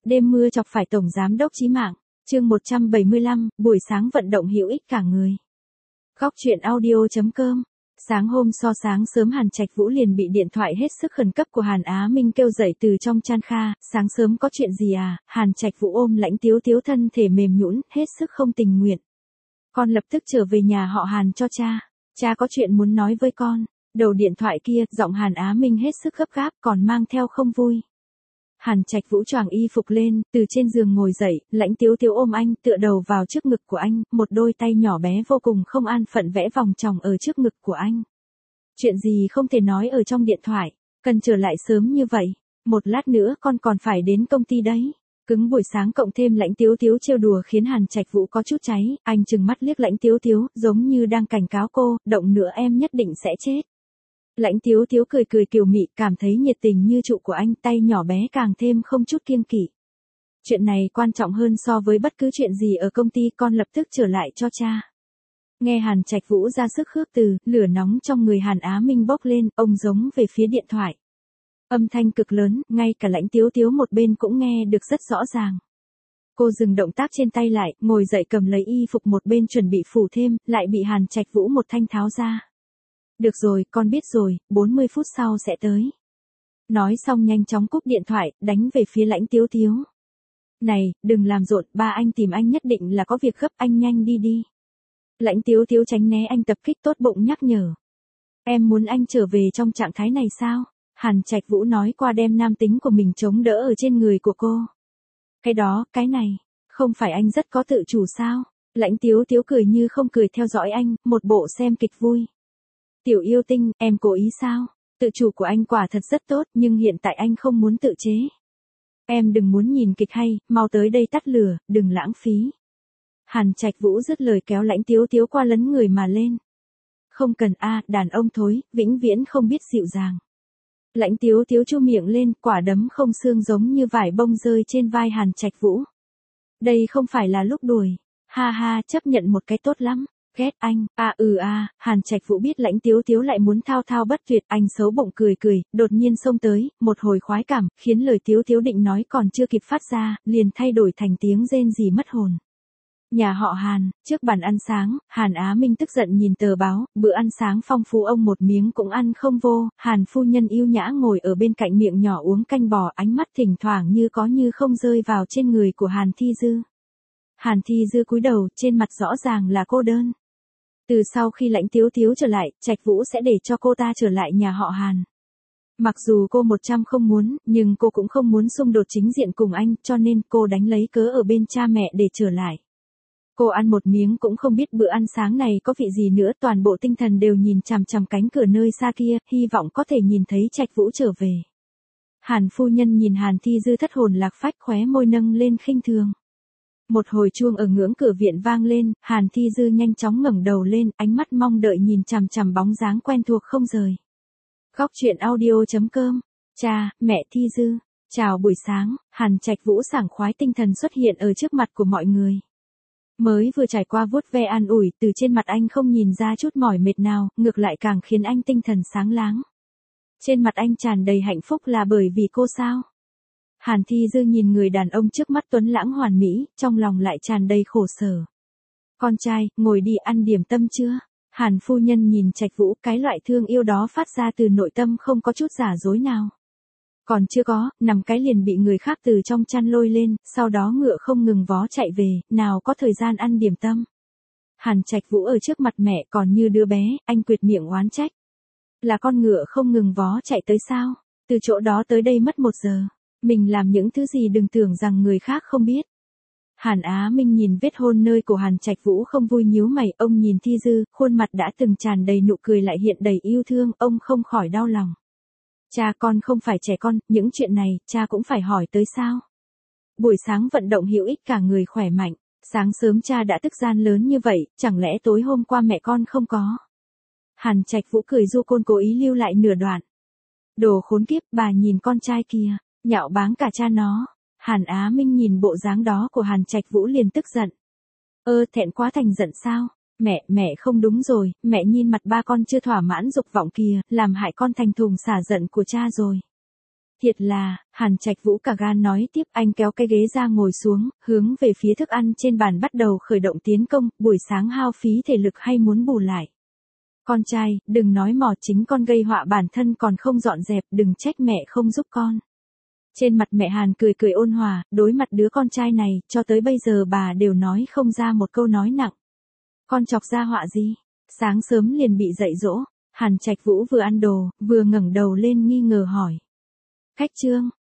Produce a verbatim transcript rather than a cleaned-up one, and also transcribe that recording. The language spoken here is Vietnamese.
Đêm mưa chọc phải tổng giám đốc chí mạng. Chương một trăm bảy mươi lăm, buổi sáng vận động hữu ích cả người. Góc truyện audio.com. Sáng hôm so sáng sớm Hàn Trạch Vũ liền bị điện thoại hết sức khẩn cấp của Hàn Á Minh kêu dậy từ trong chan kha. Sáng sớm có chuyện gì à? Hàn Trạch Vũ ôm Lãnh Tiếu Tiếu thân thể mềm nhũn, hết sức không tình nguyện. Con lập tức trở về nhà họ Hàn cho cha. Cha có chuyện muốn nói với con. Đầu điện thoại kia, giọng Hàn Á Minh hết sức gấp gáp còn mang theo không vui. Hàn Trạch Vũ choàng y phục lên, từ trên giường ngồi dậy, Lãnh Tiếu Tiếu ôm anh, tựa đầu vào trước ngực của anh, một đôi tay nhỏ bé vô cùng không an phận vẽ vòng tròn ở trước ngực của anh. Chuyện gì không thể nói ở trong điện thoại, cần trở lại sớm như vậy, một lát nữa con còn phải đến công ty đấy. Cứng buổi sáng cộng thêm Lãnh Tiếu Tiếu trêu đùa khiến Hàn Trạch Vũ có chút cháy, anh trừng mắt liếc Lãnh Tiếu Tiếu, giống như đang cảnh cáo cô, động nữa em nhất định sẽ chết. Lãnh Tiếu Tiếu cười cười kiều mị, cảm thấy nhiệt tình như trụ của anh, tay nhỏ bé càng thêm không chút kiêng kỵ. Chuyện này quan trọng hơn so với bất cứ chuyện gì ở công ty, con lập tức trở lại cho cha. Nghe Hàn Trạch Vũ ra sức khước từ, lửa nóng trong người Hàn Á Minh bốc lên, ông giống về phía điện thoại. Âm thanh cực lớn, ngay cả Lãnh Tiếu Tiếu một bên cũng nghe được rất rõ ràng. Cô dừng động tác trên tay lại, ngồi dậy cầm lấy y phục một bên chuẩn bị phủ thêm, lại bị Hàn Trạch Vũ một thanh tháo ra. Được rồi, con biết rồi, bốn mươi phút sau sẽ tới. Nói xong nhanh chóng cúp điện thoại, đánh về phía Lãnh Tiếu Tiếu. Này, đừng làm rộn, ba anh tìm anh nhất định là có việc gấp, anh nhanh đi đi. Lãnh Tiếu Tiếu tránh né anh tập kích, tốt bụng nhắc nhở. Em muốn anh trở về trong trạng thái này sao? Hàn Trạch Vũ nói qua đem nam tính của mình chống đỡ ở trên người của cô. Cái đó, cái này, không phải anh rất có tự chủ sao? Lãnh Tiếu Tiếu cười như không cười theo dõi anh, một bộ xem kịch vui. Tiểu yêu tinh, em cố ý sao? Tự chủ của anh quả thật rất tốt, nhưng hiện tại anh không muốn tự chế. Em đừng muốn nhìn kịch hay, mau tới đây tắt lửa, đừng lãng phí. Hàn Trạch Vũ dứt lời kéo Lãnh Tiếu Tiếu qua lấn người mà lên. Không cần a, đàn ông thối, vĩnh viễn không biết dịu dàng. Lãnh Tiếu Tiếu chu miệng lên, quả đấm không xương giống như vải bông rơi trên vai Hàn Trạch Vũ. Đây không phải là lúc đuổi. Ha ha, chấp nhận một cái tốt lắm. Ghét anh, à ừ à, Hàn Trạch Vũ biết Lãnh Tiếu Tiếu lại muốn thao thao bất tuyệt, anh xấu bụng cười cười, đột nhiên xông tới, một hồi khoái cảm, khiến lời Tiếu Tiếu định nói còn chưa kịp phát ra, liền thay đổi thành tiếng rên rỉ mất hồn. Nhà họ Hàn, trước bàn ăn sáng, Hàn Á Minh tức giận nhìn tờ báo, bữa ăn sáng phong phú ông một miếng cũng ăn không vô, Hàn phu nhân yêu nhã ngồi ở bên cạnh miệng nhỏ uống canh bò, ánh mắt thỉnh thoảng như có như không rơi vào trên người của Hàn Thi Dư. Hàn Thi Dư cúi đầu, trên mặt rõ ràng là cô đơn. Từ sau khi Lãnh Tiếu Tiếu trở lại, Trạch Vũ sẽ để cho cô ta trở lại nhà họ Hàn. Mặc dù cô một trăm không muốn, nhưng cô cũng không muốn xung đột chính diện cùng anh, cho nên cô đánh lấy cớ ở bên cha mẹ để trở lại. Cô ăn một miếng cũng không biết bữa ăn sáng này có vị gì nữa, toàn bộ tinh thần đều nhìn chằm chằm cánh cửa nơi xa kia, hy vọng có thể nhìn thấy Trạch Vũ trở về. Hàn phu nhân nhìn Hàn Thi Dư thất hồn lạc phách, khóe môi nâng lên khinh thường. Một hồi chuông ở ngưỡng cửa viện vang lên, Hàn Thi Dư nhanh chóng ngẩng đầu lên, ánh mắt mong đợi nhìn chằm chằm bóng dáng quen thuộc không rời. Góc truyện audio.com. Cha, mẹ Thi Dư. Chào buổi sáng, Hàn Trạch Vũ sảng khoái tinh thần xuất hiện ở trước mặt của mọi người. Mới vừa trải qua vuốt ve an ủi, từ trên mặt anh không nhìn ra chút mỏi mệt nào, ngược lại càng khiến anh tinh thần sáng láng. Trên mặt anh tràn đầy hạnh phúc là bởi vì cô sao? Hàn Thi Dư nhìn người đàn ông trước mắt tuấn lãng hoàn mỹ, trong lòng lại tràn đầy khổ sở. Con trai, ngồi đi ăn điểm tâm chưa? Hàn phu nhân nhìn Trạch Vũ, cái loại thương yêu đó phát ra từ nội tâm không có chút giả dối nào. Còn chưa có, nằm cái liền bị người khác từ trong chăn lôi lên, sau đó ngựa không ngừng vó chạy về, nào có thời gian ăn điểm tâm. Hàn Trạch Vũ ở trước mặt mẹ còn như đứa bé, anh quệt miệng oán trách. Là con ngựa không ngừng vó chạy tới sao? Từ chỗ đó tới đây mất một giờ. Mình làm những thứ gì đừng tưởng rằng người khác không biết. Hàn Á Minh nhìn vết hôn nơi của Hàn Trạch Vũ không vui nhíu mày, ông nhìn Thi Dư, khuôn mặt đã từng tràn đầy nụ cười lại hiện đầy yêu thương, ông không khỏi đau lòng. Cha, con không phải trẻ con, những chuyện này, cha cũng phải hỏi tới sao? Buổi sáng vận động hữu ích cả người khỏe mạnh, sáng sớm cha đã tức gian lớn như vậy, chẳng lẽ tối hôm qua mẹ con không có? Hàn Trạch Vũ cười du côn cố ý lưu lại nửa đoạn. Đồ khốn kiếp, bà nhìn con trai kia. Nhạo báng cả cha nó. Hàn Á Minh nhìn bộ dáng đó của Hàn Trạch Vũ liền tức giận. Ơ, thẹn quá thành giận sao? Mẹ, mẹ không đúng rồi, mẹ nhìn mặt ba con chưa thỏa mãn dục vọng kìa, làm hại con thành thùng xả giận của cha rồi. Thiệt là, Hàn Trạch Vũ cả gan nói tiếp, anh kéo cái ghế ra ngồi xuống, hướng về phía thức ăn trên bàn bắt đầu khởi động tiến công, buổi sáng hao phí thể lực hay muốn bù lại. Con trai, đừng nói mò, chính con gây họa bản thân còn không dọn dẹp, đừng trách mẹ không giúp con. Trên mặt mẹ Hàn cười cười ôn hòa, đối mặt đứa con trai này, cho tới bây giờ bà đều nói không ra một câu nói nặng. Con chọc ra họa gì? Sáng sớm liền bị dạy dỗ, Hàn Trạch Vũ vừa ăn đồ, vừa ngẩng đầu lên nghi ngờ hỏi. Khách Trương,